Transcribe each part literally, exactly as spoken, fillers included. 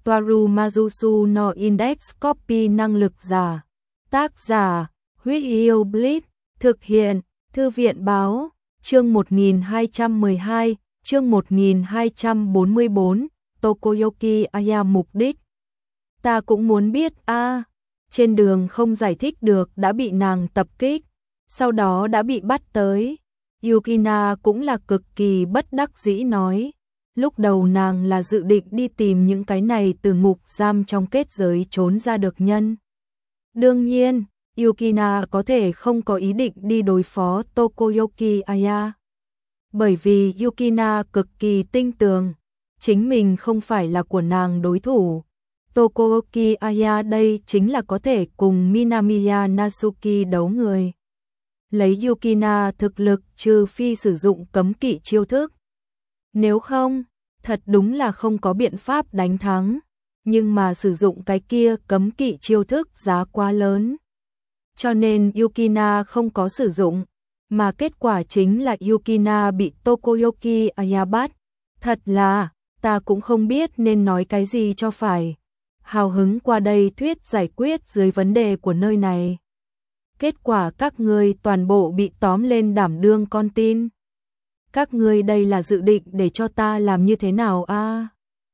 Toaru Majusu no Index Copy năng lực giả. Tác giả, Huyết Yêu Blitz, thực hiện, Thư viện báo, chương một nghìn hai trăm mười hai, chương một nghìn hai trăm bốn mươi bốn, Tokoyuki Aya mục đích. Ta cũng muốn biết a à, trên đường không giải thích được đã bị nàng tập kích, sau đó đã bị bắt tới. Yukina cũng là cực kỳ bất đắc dĩ nói. Lúc đầu nàng là dự định đi tìm những cái này từ ngục giam trong kết giới trốn ra được nhân. Đương nhiên, Yukina có thể không có ý định đi đối phó Tokoyuki Aya. Bởi vì Yukina cực kỳ tinh tường, chính mình không phải là của nàng đối thủ. Tokoyuki Aya đây chính là có thể cùng Minamiya Natsuki đấu người. Lấy Yukina thực lực trừ phi sử dụng cấm kỵ chiêu thức. Nếu không, thật đúng là không có biện pháp đánh thắng. Nhưng mà sử dụng cái kia cấm kỵ chiêu thức giá quá lớn. Cho nên Yukina không có sử dụng. Mà kết quả chính là Yukina bị Tokoyuki Aya bắt. Thật là, ta cũng không biết nên nói cái gì cho phải. Hào hứng qua đây thuyết giải quyết dưới vấn đề của nơi này. Kết quả các ngươi toàn bộ bị tóm lên đảm đương con tin. Các ngươi đây là dự định để cho ta làm như thế nào a? À?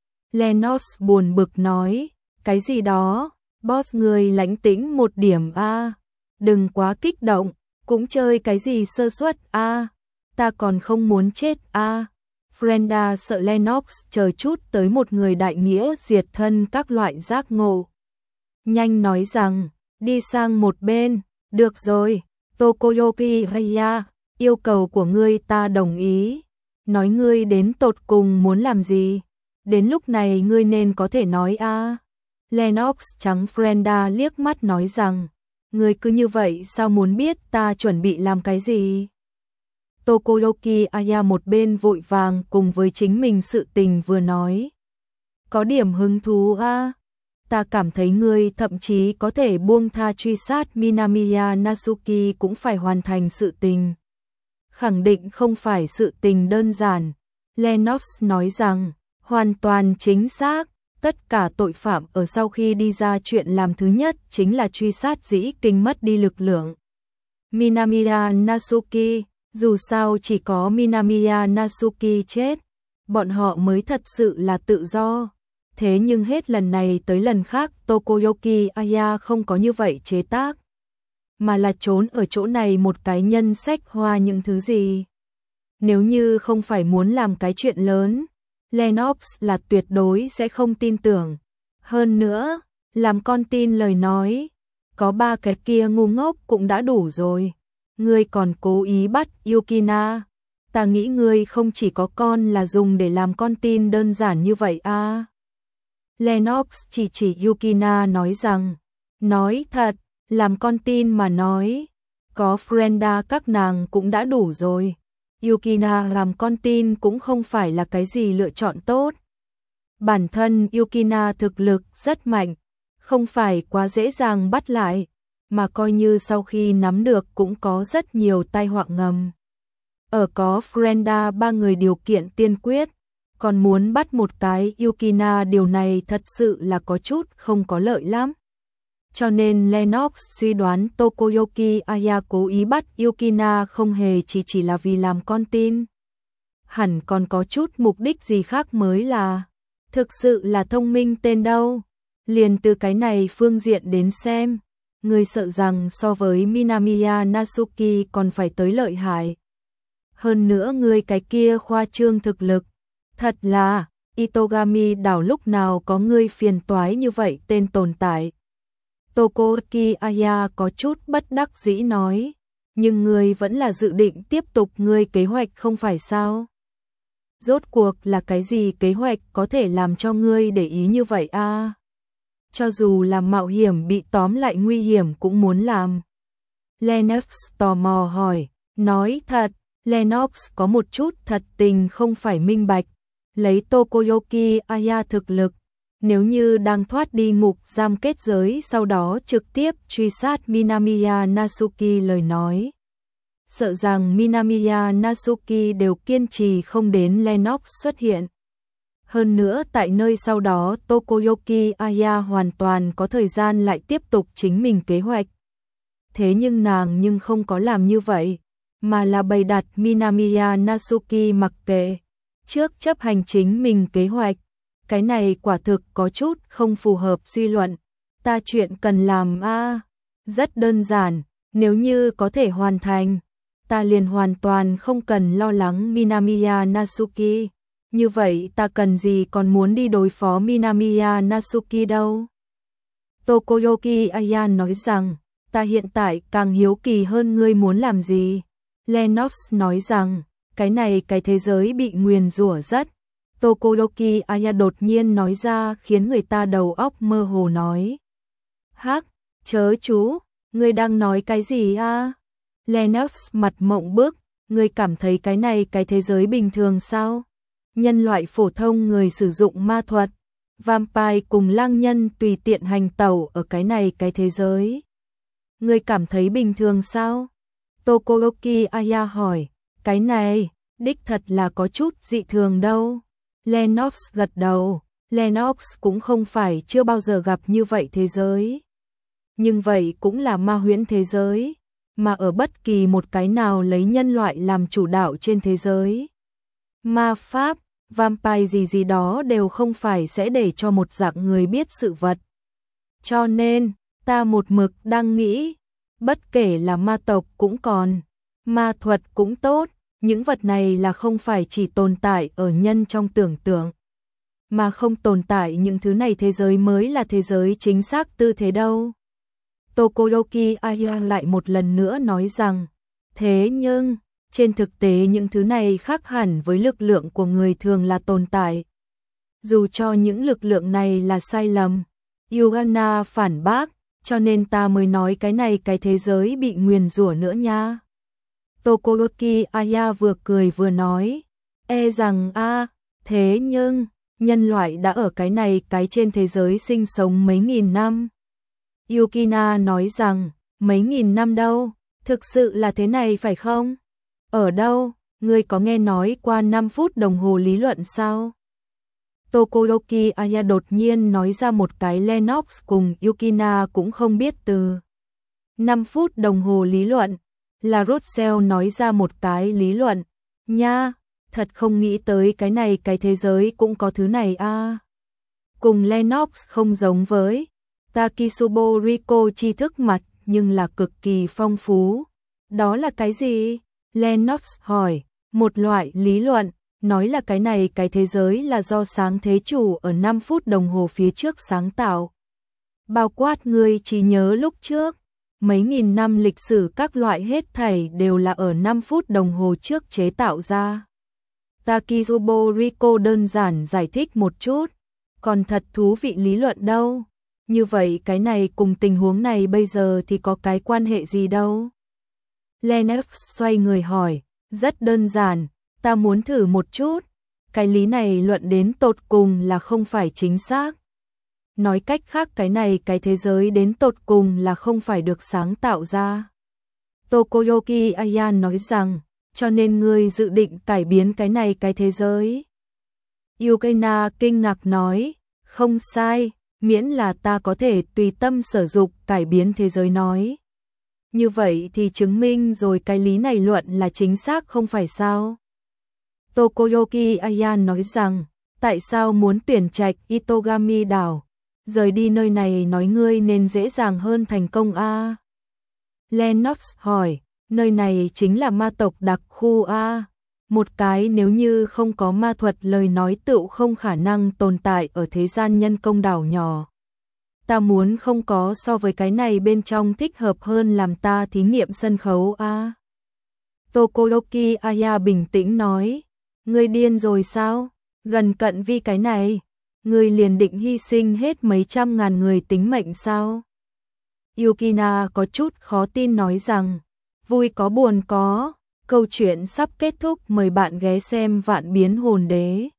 Lennox buồn bực nói, cái gì đó, boss ngươi lãnh tĩnh một điểm a, à? Đừng quá kích động, cũng chơi cái gì sơ suất a, à? Ta còn không muốn chết a. À? Frenda sợ Lennox chờ chút tới một người đại nghĩa diệt thân các loại giác ngộ. Nhanh nói rằng, đi sang một bên, được rồi, Tokoyuki Aya, yêu cầu của ngươi ta đồng ý. Nói ngươi đến tột cùng muốn làm gì? Đến lúc này ngươi nên có thể nói a. À. Lennox trắng Frenda liếc mắt nói rằng, ngươi cứ như vậy sao muốn biết ta chuẩn bị làm cái gì? Tokoyuki Aya một bên vội vàng cùng với chính mình sự tình vừa nói. Có điểm hứng thú a. À? Ta cảm thấy ngươi thậm chí có thể buông tha truy sát Minamiya Natsuki cũng phải hoàn thành sự tình. Khẳng định không phải sự tình đơn giản. Lennox nói rằng, hoàn toàn chính xác, tất cả tội phạm ở sau khi đi ra chuyện làm thứ nhất chính là truy sát dĩ kinh mất đi lực lượng. Minamiya Natsuki, dù sao chỉ có Minamiya Natsuki chết, bọn họ mới thật sự là tự do. Thế nhưng hết lần này tới lần khác Tokoyuki Aya không có như vậy chế tác. Mà là trốn ở chỗ này một cái nhân sách hoa những thứ gì. Nếu như không phải muốn làm cái chuyện lớn, Lennox là tuyệt đối sẽ không tin tưởng. Hơn nữa, làm con tin lời nói, có ba cái kia ngu ngốc cũng đã đủ rồi. Ngươi còn cố ý bắt Yukina. Ta nghĩ ngươi không chỉ có con là dùng để làm con tin đơn giản như vậy a. À. Lennox chỉ chỉ Yukina nói rằng, nói thật, làm con tin mà nói, có Frenda các nàng cũng đã đủ rồi. Yukina làm con tin cũng không phải là cái gì lựa chọn tốt. Bản thân Yukina thực lực rất mạnh, không phải quá dễ dàng bắt lại, mà coi như sau khi nắm được cũng có rất nhiều tai họa ngầm. Ở có Frenda ba người điều kiện tiên quyết, còn muốn bắt một cái Yukina điều này thật sự là có chút không có lợi lắm. Cho nên Lennox suy đoán Tokoyuki Aya cố ý bắt Yukina không hề chỉ chỉ là vì làm con tin. Hẳn còn có chút mục đích gì khác mới là. Thực sự là thông minh tên đâu. Liền từ cái này phương diện đến xem, người sợ rằng so với Minamiya Natsuki còn phải tới lợi hại. Hơn nữa người cái kia khoa trương thực lực. Thật là, Itogami đảo lúc nào có ngươi phiền toái như vậy tên tồn tại. Tokoyuki Aya có chút bất đắc dĩ nói, nhưng ngươi vẫn là dự định tiếp tục ngươi kế hoạch không phải sao? Rốt cuộc là cái gì kế hoạch có thể làm cho ngươi để ý như vậy a? À? Cho dù là mạo hiểm bị tóm lại nguy hiểm cũng muốn làm. Lennox tò mò hỏi, nói thật, Lennox có một chút thật tình không phải minh bạch. Lấy Tokoyuki Aya thực lực, nếu như đang thoát đi ngục giam kết giới sau đó trực tiếp truy sát Minamiya Natsuki lời nói. Sợ rằng Minamiya Natsuki đều kiên trì không đến Lennox xuất hiện. Hơn nữa tại nơi sau đó Tokoyuki Aya hoàn toàn có thời gian lại tiếp tục chính mình kế hoạch. Thế nhưng nàng nhưng không có làm như vậy, mà là bày đặt Minamiya Natsuki mặc kệ, trước chấp hành chính mình kế hoạch. Cái này quả thực có chút không phù hợp suy luận. Ta chuyện cần làm a rất đơn giản, nếu như có thể hoàn thành, ta liền hoàn toàn không cần lo lắng Minamiya Natsuki. Như vậy ta cần gì còn muốn đi đối phó Minamiya Natsuki đâu? Tokoyuki Aya nói rằng, ta hiện tại càng hiếu kỳ hơn ngươi muốn làm gì. Lennox nói rằng, cái này cái thế giới bị nguyền rủa rất. Tokoyuki Aya đột nhiên nói ra khiến người ta đầu óc mơ hồ nói. Hắc, chớ chú, ngươi đang nói cái gì a? Lennox mặt mộng bức, ngươi cảm thấy cái này cái thế giới bình thường sao? Nhân loại phổ thông người sử dụng ma thuật, vampire cùng lang nhân tùy tiện hành tẩu ở cái này cái thế giới. Ngươi cảm thấy bình thường sao? Tokoyuki Aya hỏi, cái này, đích thật là có chút dị thường đâu. Lennox gật đầu, Lennox cũng không phải chưa bao giờ gặp như vậy thế giới. Nhưng vậy cũng là ma huyễn thế giới, mà ở bất kỳ một cái nào lấy nhân loại làm chủ đạo trên thế giới. Ma pháp, vampire gì gì đó đều không phải sẽ để cho một dạng người biết sự vật. Cho nên, ta một mực đang nghĩ, bất kể là ma tộc cũng còn, ma thuật cũng tốt, những vật này là không phải chỉ tồn tại ở nhân trong tưởng tượng, mà không tồn tại những thứ này thế giới mới là thế giới chính xác tư thế đâu. Tokoyuki Aya lại một lần nữa nói rằng, thế nhưng, trên thực tế những thứ này khác hẳn với lực lượng của người thường là tồn tại. Dù cho những lực lượng này là sai lầm, Yugana phản bác, cho nên ta mới nói cái này cái thế giới bị nguyền rủa nữa nha. Tokoyuki Aya vừa cười vừa nói, e rằng a, thế nhưng, nhân loại đã ở cái này cái trên thế giới sinh sống mấy nghìn năm. Yukina nói rằng, mấy nghìn năm đâu, thực sự là thế này phải không? Ở đâu, ngươi có nghe nói qua năm phút đồng hồ lý luận sao? Tokoyuki Aya đột nhiên nói ra một cái Lennox cùng Yukina cũng không biết từ. năm phút đồng hồ lý luận, là Russell nói ra một cái lý luận, nha, thật không nghĩ tới cái này cái thế giới cũng có thứ này a. À. Cùng Lennox không giống với Takisubo Riko tri thức mặt nhưng là cực kỳ phong phú. Đó là cái gì? Lennox hỏi, một loại lý luận, nói là cái này cái thế giới là do sáng thế chủ ở năm phút đồng hồ phía trước sáng tạo. Bao quát ngươi chỉ nhớ lúc trước, mấy nghìn năm lịch sử các loại hết thảy đều là ở năm phút đồng hồ trước chế tạo ra. Takisubo Riko đơn giản giải thích một chút, còn thật thú vị lý luận đâu. Như vậy cái này cùng tình huống này bây giờ thì có cái quan hệ gì đâu? Lennox xoay người hỏi, rất đơn giản, ta muốn thử một chút, cái lý này luận đến tột cùng là không phải chính xác. Nói cách khác cái này cái thế giới đến tột cùng là không phải được sáng tạo ra. Tokoyuki Aya nói rằng, cho nên ngươi dự định cải biến cái này cái thế giới. Yukina kinh ngạc nói, không sai, miễn là ta có thể tùy tâm sở dục cải biến thế giới nói. Như vậy thì chứng minh rồi cái lý này luận là chính xác không phải sao? Tokoyuki Aya nói rằng, tại sao muốn tuyển trạch Itogami đảo? Rời đi nơi này nói ngươi nên dễ dàng hơn thành công a. Lennox hỏi, nơi này chính là ma tộc đặc khu a. Một cái nếu như không có ma thuật lời nói tựu không khả năng tồn tại ở thế gian nhân công đảo nhỏ. Ta muốn không có so với cái này bên trong thích hợp hơn làm ta thí nghiệm sân khấu a. Tokoyuki Aya bình tĩnh nói, ngươi điên rồi sao? Gần cận vi cái này, ngươi liền định hy sinh hết mấy trăm ngàn người tính mệnh sao? Yukina có chút khó tin nói rằng, vui có buồn có, câu chuyện sắp kết thúc, mời bạn ghé xem Vạn Biến Hồn Đế.